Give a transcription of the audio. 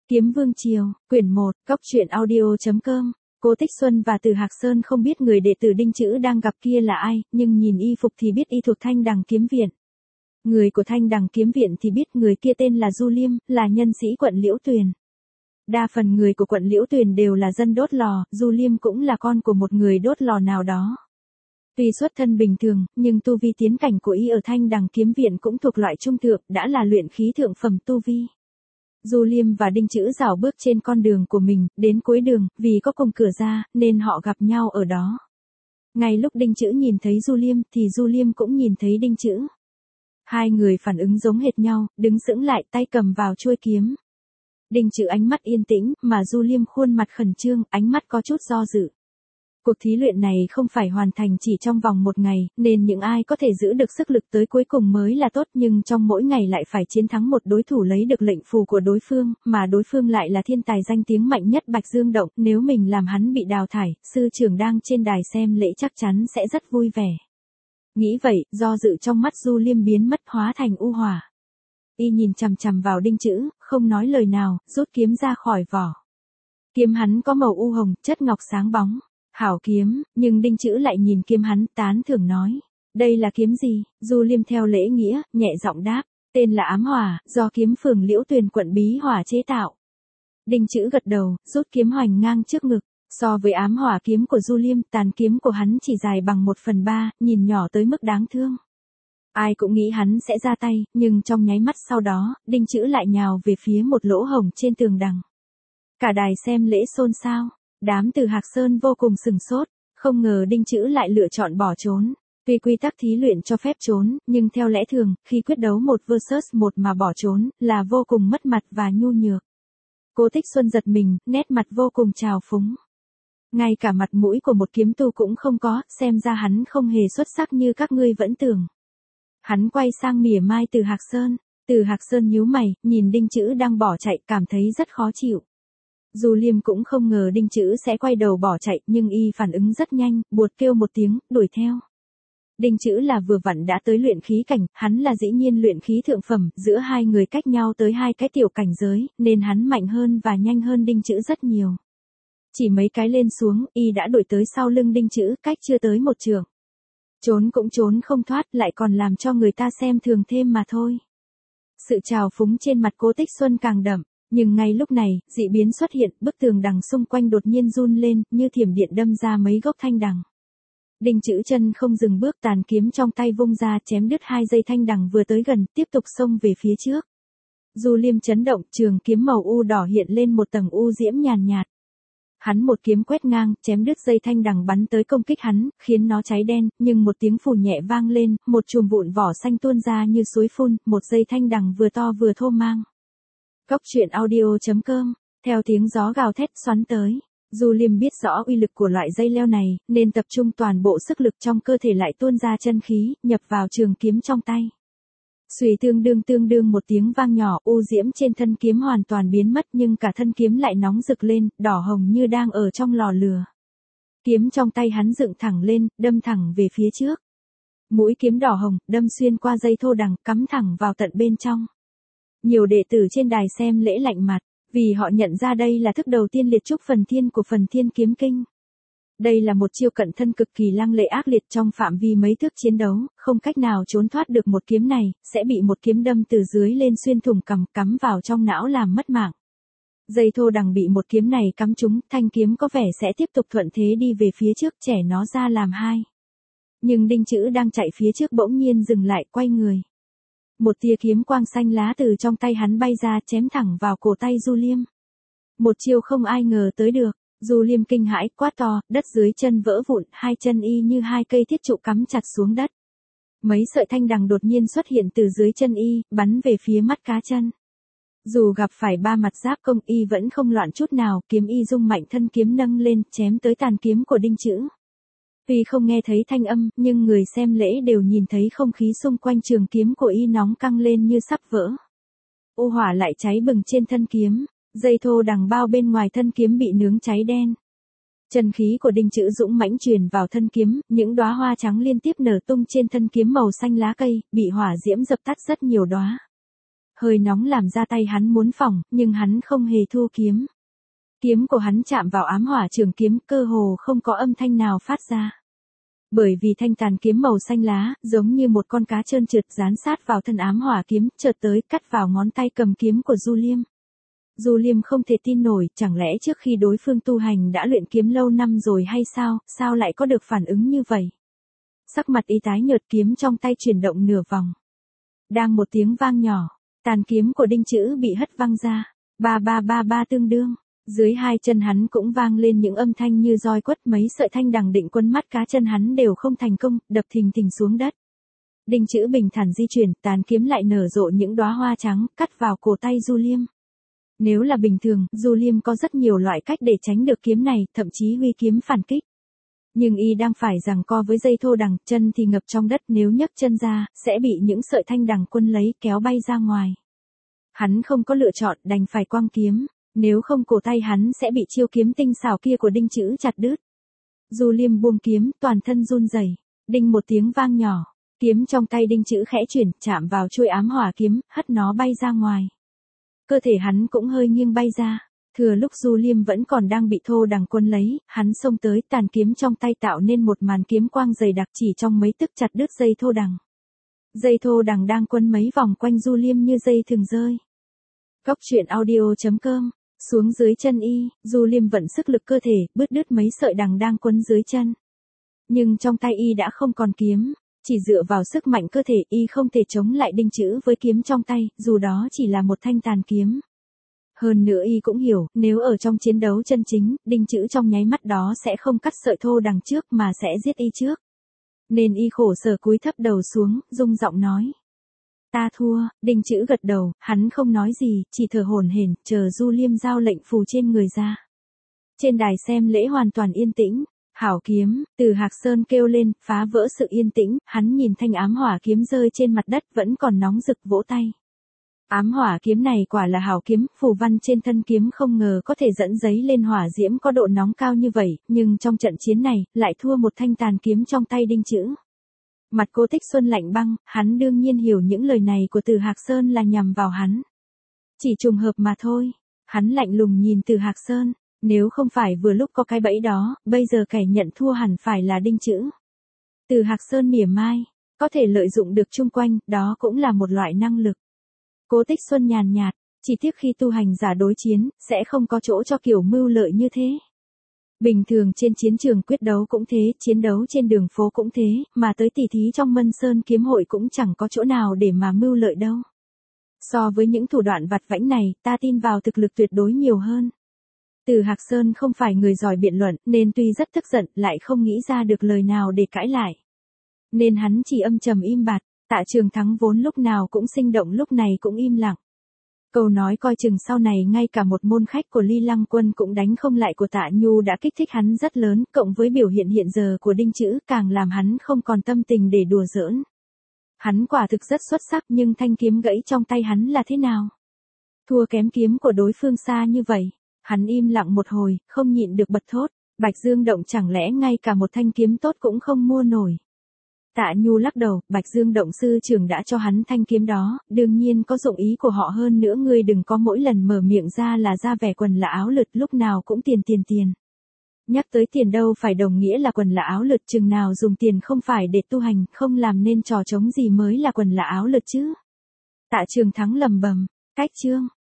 Kiếm Vương Triều, quyển 1, Cóc truyện audio.com. Cố Tích Xuân và Từ Hạc Sơn không biết người đệ tử Đinh Chữ đang gặp kia là ai, nhưng nhìn y phục thì biết y thuộc Thanh Đằng Kiếm Viện. Người của Thanh Đằng Kiếm Viện thì biết người kia tên là Du Liêm, là nhân sĩ quận Liễu Tuyền. Đa phần người của quận Liễu Tuyền đều là dân đốt lò, Du Liêm cũng là con của một người đốt lò nào đó. Tuy xuất thân bình thường, nhưng tu vi tiến cảnh của y ở Thanh Đằng Kiếm Viện cũng thuộc loại trung thượng, đã là luyện khí thượng phẩm tu vi. Du Liêm và Đinh Chữ rảo bước trên con đường của mình, đến cuối đường, vì có cùng cửa ra, nên họ gặp nhau ở đó. Ngay lúc Đinh Chữ nhìn thấy Du Liêm, thì Du Liêm cũng nhìn thấy Đinh Chữ. Hai người phản ứng giống hệt nhau, đứng sững lại, tay cầm vào chuôi kiếm. Đinh Chữ ánh mắt yên tĩnh, mà Du Liêm khuôn mặt khẩn trương, ánh mắt có chút do dự. Cuộc thí luyện này không phải hoàn thành chỉ trong vòng một ngày, nên những ai có thể giữ được sức lực tới cuối cùng mới là tốt, nhưng trong mỗi ngày lại phải chiến thắng một đối thủ lấy được lệnh phù của đối phương, mà đối phương lại là thiên tài danh tiếng mạnh nhất Bạch Dương Động, nếu mình làm hắn bị đào thải, sư trưởng đang trên đài xem lễ chắc chắn sẽ rất vui vẻ. Nghĩ vậy, do dự trong mắt Du Liêm biến mất hóa thành u hỏa. Y nhìn chằm chằm vào Đinh Chữ, không nói lời nào, rút kiếm ra khỏi vỏ. Kiếm hắn có màu u hồng, chất ngọc sáng bóng. Hảo kiếm, nhưng Đinh Chữ lại nhìn kiếm hắn, tán thưởng nói. Đây là kiếm gì? Du Liêm theo lễ nghĩa, nhẹ giọng đáp. Tên là Ám Hỏa, do kiếm phường Liễu Tuyền quận Bí Hỏa chế tạo. Đinh Chữ gật đầu, rút kiếm hoành ngang trước ngực. So với Ám Hỏa kiếm của Du Liêm, tàn kiếm của hắn chỉ dài bằng 1/3, nhìn nhỏ tới mức đáng thương. Ai cũng nghĩ hắn sẽ ra tay, nhưng trong nháy mắt sau đó, Đinh Chữ lại nhào về phía một lỗ hổng trên tường đằng. Cả đài xem lễ xôn xao. Đám Từ Hạc Sơn vô cùng sừng sốt, không ngờ Đinh Chữ lại lựa chọn bỏ trốn. Tuy quy tắc thí luyện cho phép trốn, nhưng theo lẽ thường, khi quyết đấu 1 vs 1 mà bỏ trốn, là vô cùng mất mặt và nhu nhược. Cố Tích Xuân giật mình, nét mặt vô cùng trào phúng. Ngay cả mặt mũi của một kiếm tu cũng không có, xem ra hắn không hề xuất sắc như các ngươi vẫn tưởng. Hắn quay sang mỉa mai Từ Hạc Sơn. Từ Hạc Sơn nhíu mày, nhìn Đinh Chữ đang bỏ chạy, cảm thấy rất khó chịu. Du Liêm cũng không ngờ Đinh Chữ sẽ quay đầu bỏ chạy, nhưng y phản ứng rất nhanh, buột kêu một tiếng, đuổi theo. Đinh Chữ là vừa vặn đã tới luyện khí cảnh, hắn là dĩ nhiên luyện khí thượng phẩm, giữa hai người cách nhau tới 2 cái tiểu cảnh giới, nên hắn mạnh hơn và nhanh hơn Đinh Chữ rất nhiều. Chỉ mấy cái lên xuống, y đã đuổi tới sau lưng Đinh Chữ, cách chưa tới 1 trượng. Trốn cũng trốn không thoát, lại còn làm cho người ta xem thường thêm mà thôi. Sự trào phúng trên mặt Cố Tích Xuân càng đậm. Nhưng ngay lúc này, dị biến xuất hiện, bức tường đằng xung quanh đột nhiên run lên, như thiểm điện đâm ra mấy gốc thanh đằng. Đinh Chữ chân không dừng bước, tàn kiếm trong tay vung ra, chém đứt 2 dây thanh đằng vừa tới gần, tiếp tục xông về phía trước. Du Liêm chấn động, trường kiếm màu u đỏ hiện lên một tầng u diễm nhàn nhạt. Hắn một kiếm quét ngang, chém đứt dây thanh đằng bắn tới công kích hắn, khiến nó cháy đen, nhưng một tiếng phù nhẹ vang lên, một chùm vụn vỏ xanh tuôn ra như suối phun, một dây thanh đằng vừa to vừa thô mang. Cóc truyện audio.com, theo tiếng gió gào thét xoắn tới. Du Liêm biết rõ uy lực của loại dây leo này, nên tập trung toàn bộ sức lực trong cơ thể lại tuôn ra chân khí, nhập vào trường kiếm trong tay. Xuy tương đương một tiếng vang nhỏ, u diễm trên thân kiếm hoàn toàn biến mất, nhưng cả thân kiếm lại nóng rực lên, đỏ hồng như đang ở trong lò lửa. Kiếm trong tay hắn dựng thẳng lên, đâm thẳng về phía trước. Mũi kiếm đỏ hồng, đâm xuyên qua dây thô đằng, cắm thẳng vào tận bên trong. Nhiều đệ tử trên đài xem lễ lạnh mặt, vì họ nhận ra đây là thức đầu tiên liệt trúc phần thiên của phần thiên kiếm kinh. Đây là một chiêu cận thân cực kỳ lăng lệ ác liệt, trong phạm vi mấy thước chiến đấu, không cách nào trốn thoát được một kiếm này, sẽ bị một kiếm đâm từ dưới lên xuyên thủng cằm, cắm vào trong não làm mất mạng. Dây thô đằng bị một kiếm này cắm trúng, thanh kiếm có vẻ sẽ tiếp tục thuận thế đi về phía trước, chẻ nó ra làm 2. Nhưng Đinh Chữ đang chạy phía trước bỗng nhiên dừng lại, quay người. Một tia kiếm quang xanh lá từ trong tay hắn bay ra, chém thẳng vào cổ tay Du Liêm. Một chiêu không ai ngờ tới được. Du Liêm kinh hãi, quát to, đất dưới chân vỡ vụn, 2 chân y như 2 cây thiết trụ cắm chặt xuống đất. Mấy sợi thanh đằng đột nhiên xuất hiện từ dưới chân y, bắn về phía mắt cá chân. Dù gặp phải 3 mặt giáp công, y vẫn không loạn chút nào, kiếm y rung mạnh, thân kiếm nâng lên, chém tới tàn kiếm của Đinh Chữ. Tuy không nghe thấy thanh âm, nhưng người xem lễ đều nhìn thấy không khí xung quanh trường kiếm của y nóng căng lên như sắp vỡ. U hỏa lại cháy bừng trên thân kiếm, dây thô đằng bao bên ngoài thân kiếm bị nướng cháy đen. Chân khí của Đinh Chữ dũng mãnh truyền vào thân kiếm, những đóa hoa trắng liên tiếp nở tung trên thân kiếm màu xanh lá cây, bị hỏa diễm dập tắt rất nhiều đóa. Hơi nóng làm ra tay hắn muốn phỏng, nhưng hắn không hề thu kiếm. Kiếm của hắn chạm vào ám hỏa trường kiếm, cơ hồ không có âm thanh nào phát ra. Bởi vì thanh tàn kiếm màu xanh lá, giống như một con cá trơn trượt dán sát vào thân ám hỏa kiếm, chợt tới cắt vào ngón tay cầm kiếm của Du Liêm. Du Liêm không thể tin nổi, chẳng lẽ trước khi đối phương tu hành đã luyện kiếm lâu năm rồi hay sao, sao lại có được phản ứng như vậy? Sắc mặt y tái nhợt, kiếm trong tay chuyển động nửa vòng. Đang một tiếng vang nhỏ, tàn kiếm của Đinh Chữ bị hất văng ra, ba ba ba ba tương đương. Dưới hai chân hắn cũng vang lên những âm thanh như roi quất, mấy sợi thanh đằng định quân mắt cá chân hắn đều không thành công, đập thình thình xuống đất. Đinh Chữ bình thản di chuyển, tàn kiếm lại nở rộ những đóa hoa trắng, cắt vào cổ tay Du Liêm. Nếu là bình thường, Du Liêm có rất nhiều loại cách để tránh được kiếm này, thậm chí huy kiếm phản kích. Nhưng y đang phải giằng co với dây thô đằng, chân thì ngập trong đất, nếu nhấc chân ra, sẽ bị những sợi thanh đằng quân lấy kéo bay ra ngoài. Hắn không có lựa chọn, đành phải quăng kiếm. Nếu không cổ tay hắn sẽ bị chiêu kiếm tinh xảo kia của Đinh Chữ chặt đứt. Du Liêm buông kiếm, toàn thân run rẩy. Đinh một tiếng vang nhỏ, kiếm trong tay Đinh Chữ khẽ chuyển, chạm vào chuôi ám hỏa kiếm, hất nó bay ra ngoài. Cơ thể hắn cũng hơi nghiêng bay ra. Thừa lúc Du Liêm vẫn còn đang bị thô đằng quân lấy, hắn xông tới, tàn kiếm trong tay tạo nên một màn kiếm quang dày đặc, chỉ trong mấy tức chặt đứt dây thô đằng. Dây thô đằng đang quấn mấy vòng quanh Du Liêm như dây thừng rơi. Góc truyện audio.com. Xuống dưới chân y, Du Liêm vận sức lực cơ thể, bứt đứt mấy sợi đằng đang quấn dưới chân. Nhưng trong tay y đã không còn kiếm, chỉ dựa vào sức mạnh cơ thể y không thể chống lại Đinh Chữ với kiếm trong tay, dù đó chỉ là một thanh tàn kiếm. Hơn nữa y cũng hiểu, nếu ở trong chiến đấu chân chính, Đinh Chữ trong nháy mắt đó sẽ không cắt sợi thô đằng trước mà sẽ giết y trước. Nên y khổ sở cúi thấp đầu xuống, rung giọng nói. Ta thua. Đinh Chữ gật đầu, hắn không nói gì, chỉ thở hổn hển, chờ Du Liêm giao lệnh phù trên người ra. Trên đài xem lễ hoàn toàn yên tĩnh. Hảo kiếm, Từ Hạc Sơn kêu lên, phá vỡ sự yên tĩnh, hắn nhìn thanh ám hỏa kiếm rơi trên mặt đất vẫn còn nóng rực, vỗ tay. Ám hỏa kiếm này quả là hảo kiếm, phù văn trên thân kiếm không ngờ có thể dẫn giấy lên hỏa diễm có độ nóng cao như vậy, nhưng trong trận chiến này, lại thua một thanh tàn kiếm trong tay Đinh Chữ. Mặt Cố Tích Xuân lạnh băng, hắn đương nhiên hiểu những lời này của Từ Hạc Sơn là nhằm vào hắn. Chỉ trùng hợp mà thôi. Hắn lạnh lùng nhìn Từ Hạc Sơn, nếu không phải vừa lúc có cái bẫy đó, bây giờ kẻ nhận thua hẳn phải là Đinh Chữ. Từ Hạc Sơn mỉa mai, có thể lợi dụng được chung quanh, đó cũng là một loại năng lực. Cố Tích Xuân nhàn nhạt, chỉ tiếc khi tu hành giả đối chiến, sẽ không có chỗ cho kiểu mưu lợi như thế. Bình thường trên chiến trường quyết đấu cũng thế, chiến đấu trên đường phố cũng thế, mà tới tỉ thí trong Mân Sơn kiếm hội cũng chẳng có chỗ nào để mà mưu lợi đâu. So với những thủ đoạn vặt vãnh này, ta tin vào thực lực tuyệt đối nhiều hơn. Từ Hạc Sơn không phải người giỏi biện luận, nên tuy rất tức giận, lại không nghĩ ra được lời nào để cãi lại. Nên hắn chỉ âm trầm im bặt, Tạ Trường Thắng vốn lúc nào cũng sinh động lúc này cũng im lặng. Câu nói coi chừng sau này ngay cả một môn khách của Ly Lăng Quân cũng đánh không lại của Tạ Nhu đã kích thích hắn rất lớn, cộng với biểu hiện hiện giờ của Đinh Chữ càng làm hắn không còn tâm tình để đùa giỡn. Hắn quả thực rất xuất sắc, nhưng thanh kiếm gãy trong tay hắn là thế nào? Thua kém kiếm của đối phương xa như vậy. Hắn im lặng một hồi, không nhịn được bật thốt, Bạch Dương Động chẳng lẽ ngay cả một thanh kiếm tốt cũng không mua nổi. Tạ Nhu lắc đầu, Bạch Dương Động sư trưởng đã cho hắn thanh kiếm đó, đương nhiên có dụng ý của họ hơn nữa, ngươi đừng có mỗi lần mở miệng ra là ra vẻ quần là áo lượt, lúc nào cũng tiền. Nhắc tới tiền đâu phải đồng nghĩa là quần là áo lượt, chừng nào dùng tiền không phải để tu hành, không làm nên trò trống gì mới là quần là áo lượt chứ. Tạ Trường Thắng lầm bầm, cách chương.